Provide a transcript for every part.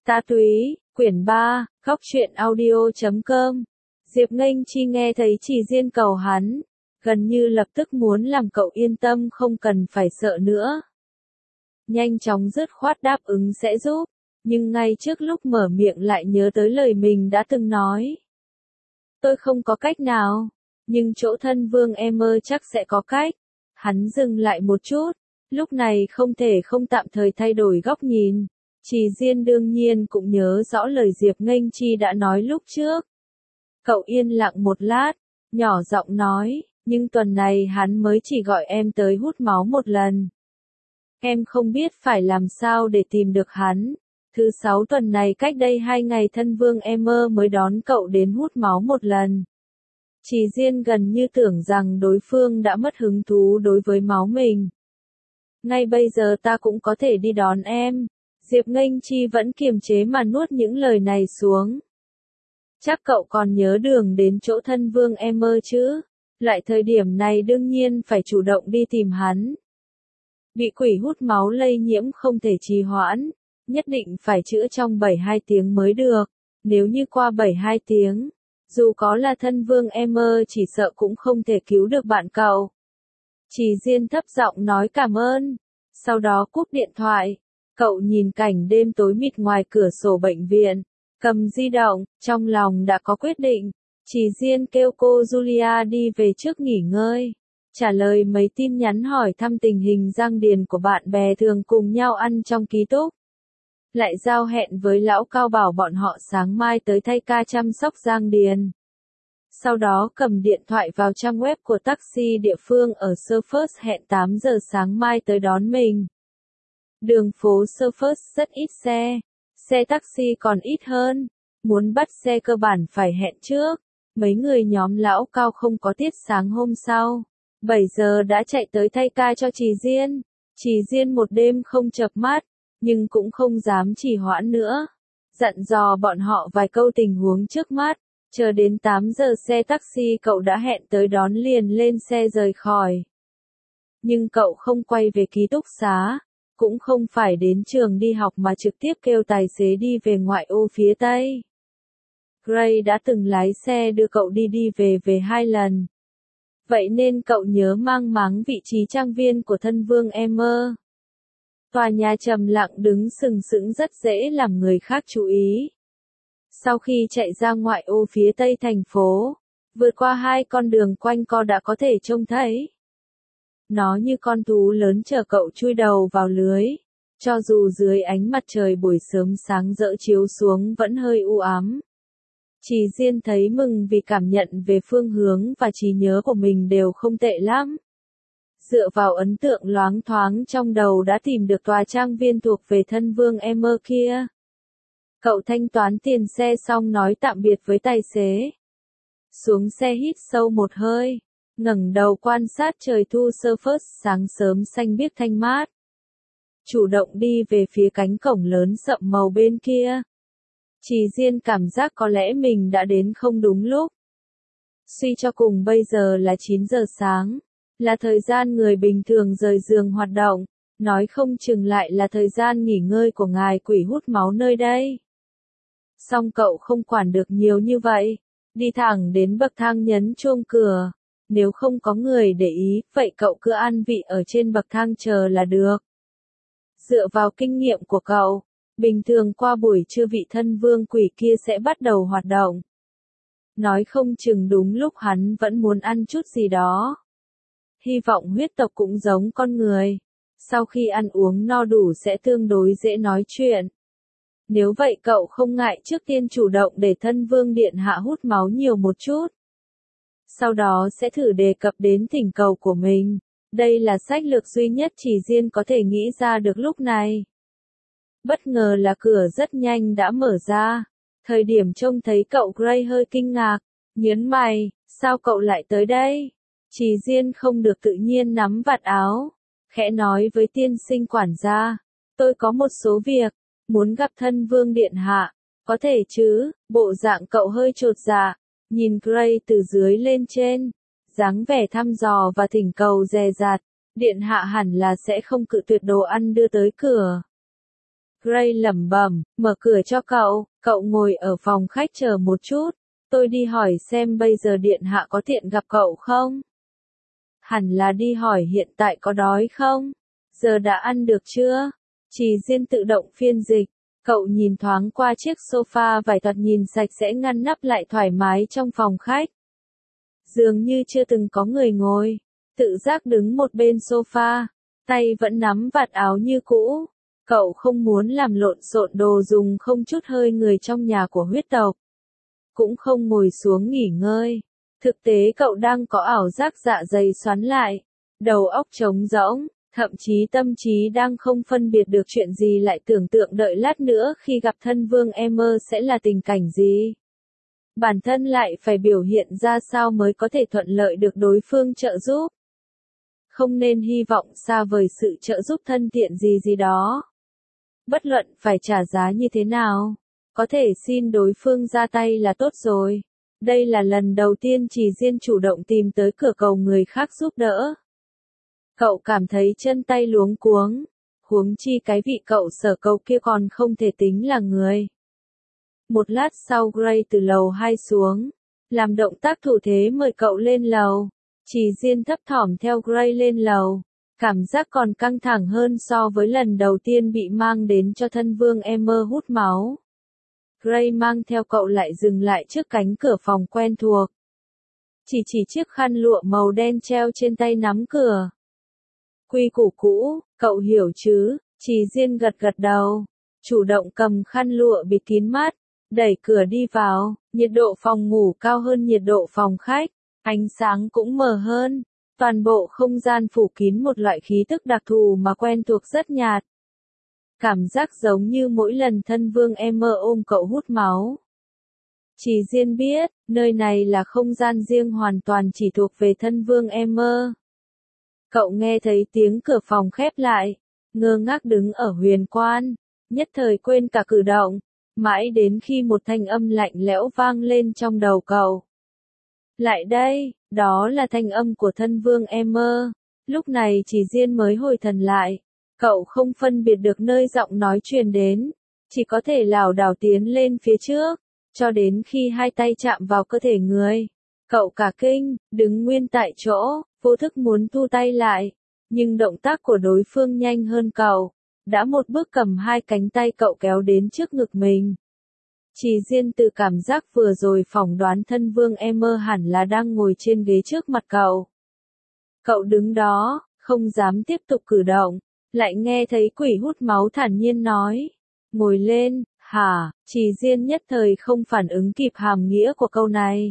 Ta Túy, quyển 3, góc truyện audio.com. Diệp Nghênh Chi nghe thấy Trì Diên cầu hắn, gần như lập tức muốn làm cậu yên tâm không cần phải sợ nữa. Nhanh chóng dứt khoát đáp ứng sẽ giúp, nhưng ngay trước lúc mở miệng lại nhớ tới lời mình đã từng nói. Tôi không có cách nào, nhưng chỗ thân vương em ơi chắc sẽ có cách. Hắn dừng lại một chút, lúc này không thể không tạm thời thay đổi góc nhìn. Trì Diên đương nhiên cũng nhớ rõ lời Diệp Nghênh Chi đã nói lúc trước. Cậu yên lặng một lát, nhỏ giọng nói, nhưng tuần này hắn mới chỉ gọi em tới hút máu một lần. Em không biết phải làm sao để tìm được hắn. Thứ 6 tuần này cách đây 2 ngày thân vương em mới đón cậu đến hút máu một lần. Trì Diên gần như tưởng rằng đối phương đã mất hứng thú đối với máu mình. Ngay bây giờ ta cũng có thể đi đón em. Diệp Nghênh Chi vẫn kiềm chế mà nuốt những lời này xuống. Chắc cậu còn nhớ đường đến chỗ thân vương em chứ? Lại thời điểm này đương nhiên phải chủ động đi tìm hắn. Bị quỷ hút máu lây nhiễm không thể trì hoãn, nhất định phải chữa trong 72 tiếng mới được. Nếu như qua 72 tiếng, dù có là thân vương em chỉ sợ cũng không thể cứu được bạn cậu. Trì Diên thấp giọng nói cảm ơn, sau đó cúp điện thoại. Cậu nhìn cảnh đêm tối mịt ngoài cửa sổ bệnh viện, cầm di động, trong lòng đã có quyết định. Trì Diên kêu cô Julia đi về trước nghỉ ngơi, trả lời mấy tin nhắn hỏi thăm tình hình Giang Điền của bạn bè thường cùng nhau ăn trong ký túc. Lại giao hẹn với lão Cao bảo bọn họ sáng mai tới thay ca chăm sóc Giang Điền. Sau đó cầm điện thoại vào trang web của taxi địa phương ở Surfers hẹn 8 giờ sáng mai tới đón mình. Đường phố Surfers rất ít xe taxi còn ít hơn, muốn bắt xe cơ bản phải hẹn trước. Mấy người nhóm lão Cao không có tiết sáng hôm sau, 7 giờ đã chạy tới thay ca cho Trì Diên. Trì Diên một đêm không chợp mắt, nhưng cũng không dám trì hoãn nữa. Dặn dò bọn họ vài câu tình huống trước mắt, chờ đến 8 giờ xe taxi cậu đã hẹn tới đón liền lên xe rời khỏi. Nhưng cậu không quay về ký túc xá, cũng không phải đến trường đi học mà trực tiếp kêu tài xế đi về ngoại ô phía Tây. Gray đã từng lái xe đưa cậu đi về 2 lần. Vậy nên cậu nhớ mang máng vị trí trang viên của thân vương em. Tòa nhà trầm lặng đứng sừng sững rất dễ làm người khác chú ý. Sau khi chạy ra ngoại ô phía Tây thành phố, vượt qua 2 con đường quanh co đã có thể trông thấy. Nó như con thú lớn chờ cậu chui đầu vào lưới, cho dù dưới ánh mặt trời buổi sớm sáng rỡ chiếu xuống vẫn hơi u ám. Trì Diên thấy mừng vì cảm nhận về phương hướng và trí nhớ của mình đều không tệ lắm. Dựa vào ấn tượng loáng thoáng trong đầu đã tìm được tòa trang viên thuộc về thân vương em kia. Cậu thanh toán tiền xe xong nói tạm biệt với tài xế. Xuống xe hít sâu một hơi, ngẩng đầu quan sát trời thu Surfers sáng sớm xanh biếc thanh mát. Chủ động đi về phía cánh cổng lớn sậm màu bên kia. Trì Diên cảm giác có lẽ mình đã đến không đúng lúc. Suy cho cùng bây giờ là 9 giờ sáng, là thời gian người bình thường rời giường hoạt động, nói không chừng lại là thời gian nghỉ ngơi của ngài quỷ hút máu nơi đây. Song cậu không quản được nhiều như vậy, đi thẳng đến bậc thang nhấn chuông cửa. Nếu không có người để ý, vậy cậu cứ an vị ở trên bậc thang chờ là được. Dựa vào kinh nghiệm của cậu, bình thường qua buổi trưa vị thân vương quỷ kia sẽ bắt đầu hoạt động. Nói không chừng đúng lúc hắn vẫn muốn ăn chút gì đó. Hy vọng huyết tộc cũng giống con người. Sau khi ăn uống no đủ sẽ tương đối dễ nói chuyện. Nếu vậy cậu không ngại trước tiên chủ động để thân vương điện hạ hút máu nhiều một chút. Sau đó sẽ thử đề cập đến thỉnh cầu của mình. Đây là sách lược duy nhất Trì Diên có thể nghĩ ra được lúc này. Bất ngờ là cửa rất nhanh đã mở ra. Thời điểm trông thấy cậu Gray hơi kinh ngạc, nhớn mày, sao cậu lại tới đây? Trì Diên không được tự nhiên nắm vạt áo, khẽ nói với tiên sinh quản gia, tôi có một số việc, muốn gặp thân vương điện hạ, có thể chứ? Bộ dạng cậu hơi chột dạ, nhìn Gray từ dưới lên trên, dáng vẻ thăm dò và thỉnh cầu dè dặt, điện hạ hẳn là sẽ không cự tuyệt đồ ăn đưa tới cửa. Gray lẩm bẩm, mở cửa cho cậu ngồi ở phòng khách chờ một chút, tôi đi hỏi xem bây giờ điện hạ có tiện gặp cậu không? Hẳn là đi hỏi hiện tại có đói không? Giờ đã ăn được chưa? Trì Diên tự động phiên dịch, cậu nhìn thoáng qua chiếc sofa vải thoạt nhìn sạch sẽ ngăn nắp lại thoải mái trong phòng khách. Dường như chưa từng có người ngồi, tự giác đứng một bên sofa, tay vẫn nắm vạt áo như cũ. Cậu không muốn làm lộn xộn đồ dùng không chút hơi người trong nhà của huyết tộc. Cũng không ngồi xuống nghỉ ngơi. Thực tế cậu đang có ảo giác dạ dày xoắn lại, đầu óc trống rỗng, thậm chí tâm trí đang không phân biệt được chuyện gì, lại tưởng tượng đợi lát nữa khi gặp thân Vương Emmer sẽ là tình cảnh gì. Bản thân lại phải biểu hiện ra sao mới có thể thuận lợi được đối phương trợ giúp. Không nên hy vọng xa vời sự trợ giúp thân thiện gì đó. Bất luận phải trả giá như thế nào, có thể xin đối phương ra tay là tốt rồi. Đây là lần đầu tiên Trì Diên chủ động tìm tới cửa cầu người khác giúp đỡ. Cậu cảm thấy chân tay luống cuống, huống chi cái vị cậu sở cầu kia còn không thể tính là người. Một lát sau Gray từ lầu 2 xuống, làm động tác thủ thế mời cậu lên lầu. Trì Diên thấp thỏm theo Gray lên lầu, cảm giác còn căng thẳng hơn so với lần đầu tiên bị mang đến cho thân Vương Emmer hút máu. Gray mang theo cậu lại dừng lại trước cánh cửa phòng quen thuộc. Chỉ chiếc khăn lụa màu đen treo trên tay nắm cửa. Quy củ cũ, cậu hiểu chứ? Trì Diên gật đầu, chủ động cầm khăn lụa bịt kín mắt, đẩy cửa đi vào. Nhiệt độ phòng ngủ cao hơn nhiệt độ phòng khách, ánh sáng cũng mờ hơn. Toàn bộ không gian phủ kín một loại khí tức đặc thù mà quen thuộc rất nhạt. Cảm giác giống như mỗi lần thân Vương Emmer ôm cậu hút máu. Trì Diên biết, nơi này là không gian riêng hoàn toàn chỉ thuộc về thân Vương Emmer. Cậu nghe thấy tiếng cửa phòng khép lại, ngơ ngác đứng ở huyền quan, nhất thời quên cả cử động, mãi đến khi một thanh âm lạnh lẽo vang lên trong đầu cậu. Lại đây, đó là thanh âm của thân Vương Emmer. Lúc này Trì Diên mới hồi thần lại. Cậu không phân biệt được nơi giọng nói truyền đến, chỉ có thể lảo đảo tiến lên phía trước, cho đến khi hai tay chạm vào cơ thể người. Cậu cả kinh, đứng nguyên tại chỗ, vô thức muốn thu tay lại, nhưng động tác của đối phương nhanh hơn cậu, đã một bước cầm hai cánh tay cậu kéo đến trước ngực mình. Trì Diên từ cảm giác vừa rồi phỏng đoán thân Vương Emmer hẳn là đang ngồi trên ghế trước mặt cậu. Cậu đứng đó, không dám tiếp tục cử động. Lại nghe thấy quỷ hút máu thản nhiên nói, ngồi lên, hả? Trì Diên nhất thời không phản ứng kịp hàm nghĩa của câu này.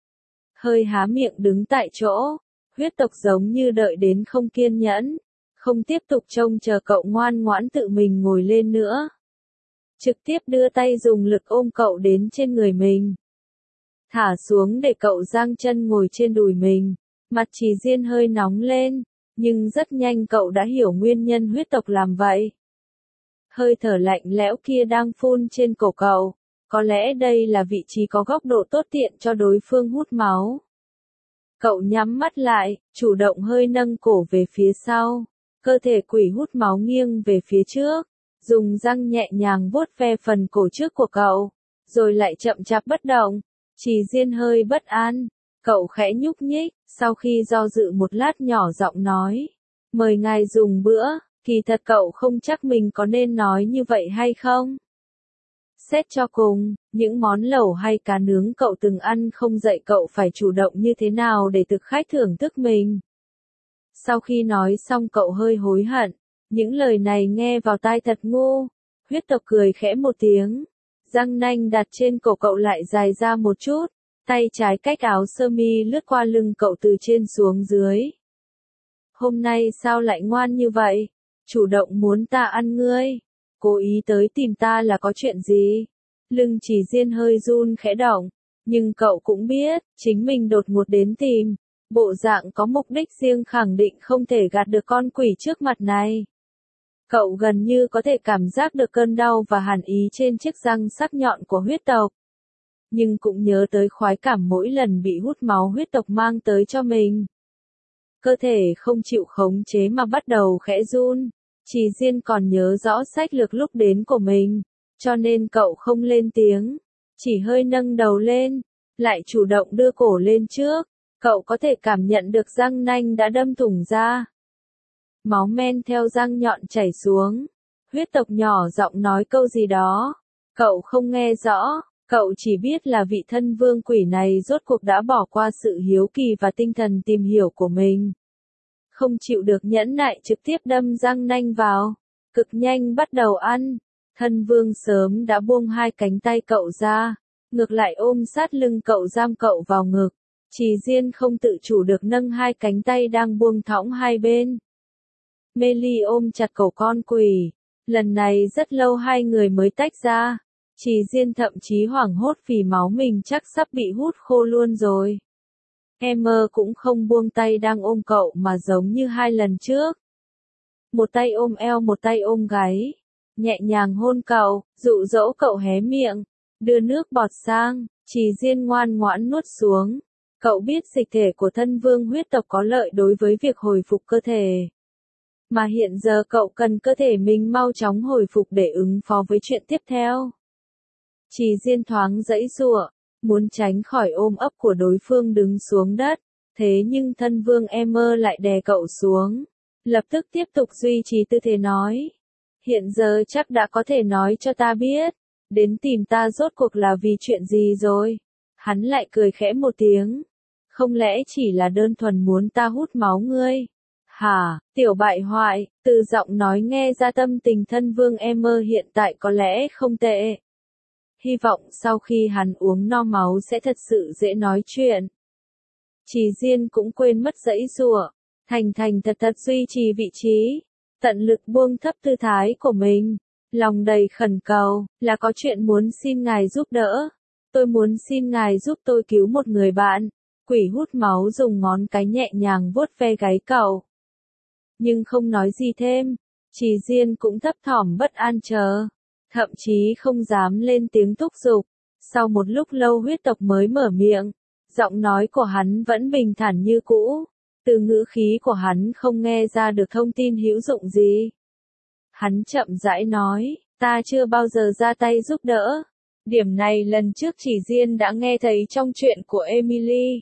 Hơi há miệng đứng tại chỗ, huyết tộc giống như đợi đến không kiên nhẫn, không tiếp tục trông chờ cậu ngoan ngoãn tự mình ngồi lên nữa. Trực tiếp đưa tay dùng lực ôm cậu đến trên người mình. Thả xuống để cậu giang chân ngồi trên đùi mình, mặt Trì Diên hơi nóng lên. Nhưng rất nhanh cậu đã hiểu nguyên nhân huyết tộc làm vậy. Hơi thở lạnh lẽo kia đang phun trên cổ cậu, có lẽ đây là vị trí có góc độ tốt tiện cho đối phương hút máu. Cậu nhắm mắt lại, chủ động hơi nâng cổ về phía sau, cơ thể quỷ hút máu nghiêng về phía trước, dùng răng nhẹ nhàng vuốt ve phần cổ trước của cậu, rồi lại chậm chạp bất động. Trì Diên hơi bất an. Cậu khẽ nhúc nhích, sau khi do dự một lát nhỏ giọng nói, mời ngài dùng bữa. Kỳ thật cậu không chắc mình có nên nói như vậy hay không. Xét cho cùng, những món lẩu hay cá nướng cậu từng ăn không dạy cậu phải chủ động như thế nào để thực khách thưởng thức mình. Sau khi nói xong cậu hơi hối hận, những lời này nghe vào tai thật ngu. Huyết tộc cười khẽ một tiếng, răng nanh đặt trên cổ cậu lại dài ra một chút. Tay trái cách áo sơ mi lướt qua lưng cậu từ trên xuống dưới. Hôm nay sao lại ngoan như vậy? Chủ động muốn ta ăn ngươi. Cố ý tới tìm ta là có chuyện gì? Lưng Trì Diên hơi run khẽ động. Nhưng cậu cũng biết, chính mình đột ngột đến tìm. Bộ dạng có mục đích riêng khẳng định không thể gạt được con quỷ trước mặt này. Cậu gần như có thể cảm giác được cơn đau và hàn ý trên chiếc răng sắc nhọn của huyết tộc. Nhưng cũng nhớ tới khoái cảm mỗi lần bị hút máu huyết tộc mang tới cho mình. Cơ thể không chịu khống chế mà bắt đầu khẽ run. Trì Diên còn nhớ rõ sách lược lúc đến của mình, cho nên cậu không lên tiếng, chỉ hơi nâng đầu lên, lại chủ động đưa cổ lên trước. Cậu có thể cảm nhận được răng nanh đã đâm thủng ra. Máu men theo răng nhọn chảy xuống. Huyết tộc nhỏ giọng nói câu gì đó. Cậu không nghe rõ, cậu chỉ biết là vị thân vương quỷ này rốt cuộc đã bỏ qua sự hiếu kỳ và tinh thần tìm hiểu của mình. Không chịu được nhẫn nại trực tiếp đâm răng nanh vào, cực nhanh bắt đầu ăn. Thân vương sớm đã buông hai cánh tay cậu ra, ngược lại ôm sát lưng cậu giam cậu vào ngực. Trì Diên không tự chủ được nâng hai cánh tay đang buông thõng hai bên. Mê Ly ôm chặt cổ con quỷ. Lần này rất lâu hai người mới tách ra. Trì Diên thậm chí hoảng hốt vì máu mình chắc sắp bị hút khô luôn rồi. Emmer cũng không buông tay đang ôm cậu mà giống như hai lần trước. Một tay ôm eo một tay ôm gáy. Nhẹ nhàng hôn cậu, dụ dỗ cậu hé miệng. Đưa nước bọt sang, Trì Diên ngoan ngoãn nuốt xuống. Cậu biết dịch thể của thân vương huyết tộc có lợi đối với việc hồi phục cơ thể. Mà hiện giờ cậu cần cơ thể mình mau chóng hồi phục để ứng phó với chuyện tiếp theo. Trì Diên thoáng giãy giụa, muốn tránh khỏi ôm ấp của đối phương đứng xuống đất. Thế nhưng thân vương Emmer lại đè cậu xuống. Lập tức tiếp tục duy trì tư thế nói. Hiện giờ chắc đã có thể nói cho ta biết. Đến tìm ta rốt cuộc là vì chuyện gì rồi? Hắn lại cười khẽ một tiếng. Không lẽ chỉ là đơn thuần muốn ta hút máu ngươi? Hả, tiểu bại hoại, từ giọng nói nghe ra tâm tình thân vương Emmer hiện tại có lẽ không tệ. Hy vọng sau khi hắn uống no máu sẽ thật sự dễ nói chuyện. Trì Diên cũng quên mất giãy giụa, thành thật duy trì vị trí, tận lực buông thấp tư thái của mình, lòng đầy khẩn cầu, là có chuyện muốn xin ngài giúp đỡ. Tôi muốn xin ngài giúp tôi cứu một người bạn. Quỷ hút máu dùng ngón cái nhẹ nhàng vuốt ve gáy cậu. Nhưng không nói gì thêm, Trì Diên cũng thấp thỏm bất an chờ, thậm chí không dám lên tiếng thúc giục. Sau một lúc lâu huyết tộc mới mở miệng, giọng nói của hắn vẫn bình thản như cũ, từ ngữ khí của hắn không nghe ra được thông tin hữu dụng gì. Hắn chậm rãi nói, ta chưa bao giờ ra tay giúp đỡ. Điểm này lần trước Trì Diên đã nghe thấy trong chuyện của Emily.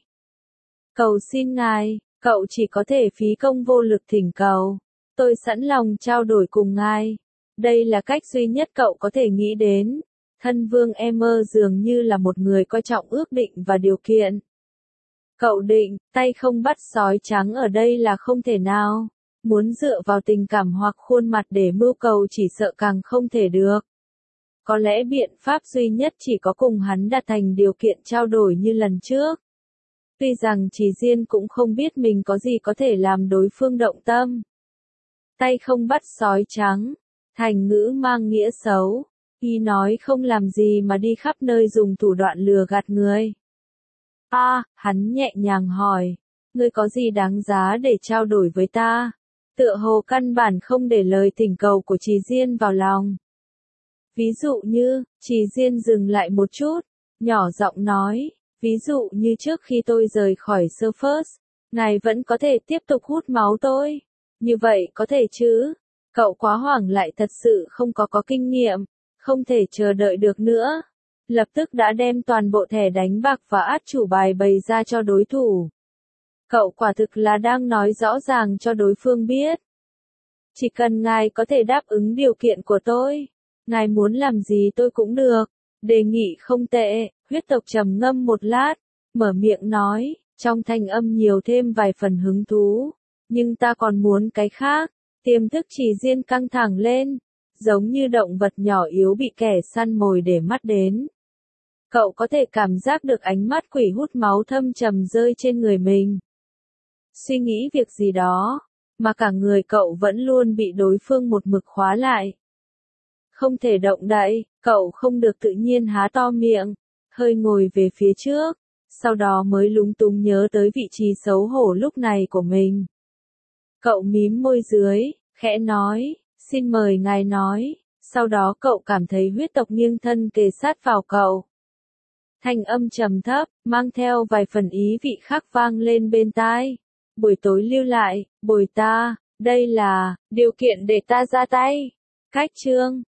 Cầu xin ngài, cậu chỉ có thể phí công vô lực thỉnh cầu. Tôi sẵn lòng trao đổi cùng ngài. Đây là cách duy nhất cậu có thể nghĩ đến. Thân vương Emmer dường như là một người coi trọng ước định và điều kiện. Cậu định, tay không bắt sói trắng ở đây là không thể nào. Muốn dựa vào tình cảm hoặc khuôn mặt để mưu cầu chỉ sợ càng không thể được. Có lẽ biện pháp duy nhất chỉ có cùng hắn đạt thành điều kiện trao đổi như lần trước. Tuy rằng Trì Diên cũng không biết mình có gì có thể làm đối phương động tâm. Tay không bắt sói trắng, thành ngữ mang nghĩa xấu, y nói không làm gì mà đi khắp nơi dùng thủ đoạn lừa gạt người. Hắn nhẹ nhàng hỏi, ngươi có gì đáng giá để trao đổi với ta? Tựa hồ căn bản không để lời thỉnh cầu của Trì Diên vào lòng. Ví dụ như, Trì Diên dừng lại một chút, nhỏ giọng nói, ví dụ như trước khi tôi rời khỏi Surface, ngài vẫn có thể tiếp tục hút máu tôi. Như vậy có thể chứ? Cậu quá hoảng lại thật sự không có kinh nghiệm, không thể chờ đợi được nữa. Lập tức đã đem toàn bộ thẻ đánh bạc và át chủ bài bày ra cho đối thủ. Cậu quả thực là đang nói rõ ràng cho đối phương biết. Chỉ cần ngài có thể đáp ứng điều kiện của tôi, ngài muốn làm gì tôi cũng được. Đề nghị không tệ. Huyết tộc trầm ngâm một lát, mở miệng nói, trong thanh âm nhiều thêm vài phần hứng thú. Nhưng ta còn muốn cái khác. Tiềm thức Trì Diên căng thẳng lên, giống như động vật nhỏ yếu bị kẻ săn mồi để mắt đến. Cậu có thể cảm giác được ánh mắt quỷ hút máu thâm trầm rơi trên người mình. Suy nghĩ việc gì đó, mà cả người cậu vẫn luôn bị đối phương một mực khóa lại. Không thể động đậy, cậu không được tự nhiên há to miệng, hơi ngồi về phía trước, sau đó mới lúng túng nhớ tới vị trí xấu hổ lúc này của mình. Cậu mím môi dưới, khẽ nói, xin mời ngài nói, sau đó cậu cảm thấy huyết tộc nghiêng thân kề sát vào cậu. Thanh âm trầm thấp, mang theo vài phần ý vị khác vang lên bên tai. Buổi tối lưu lại, bồi ta, Đây là điều kiện để ta ra tay. Khách trương.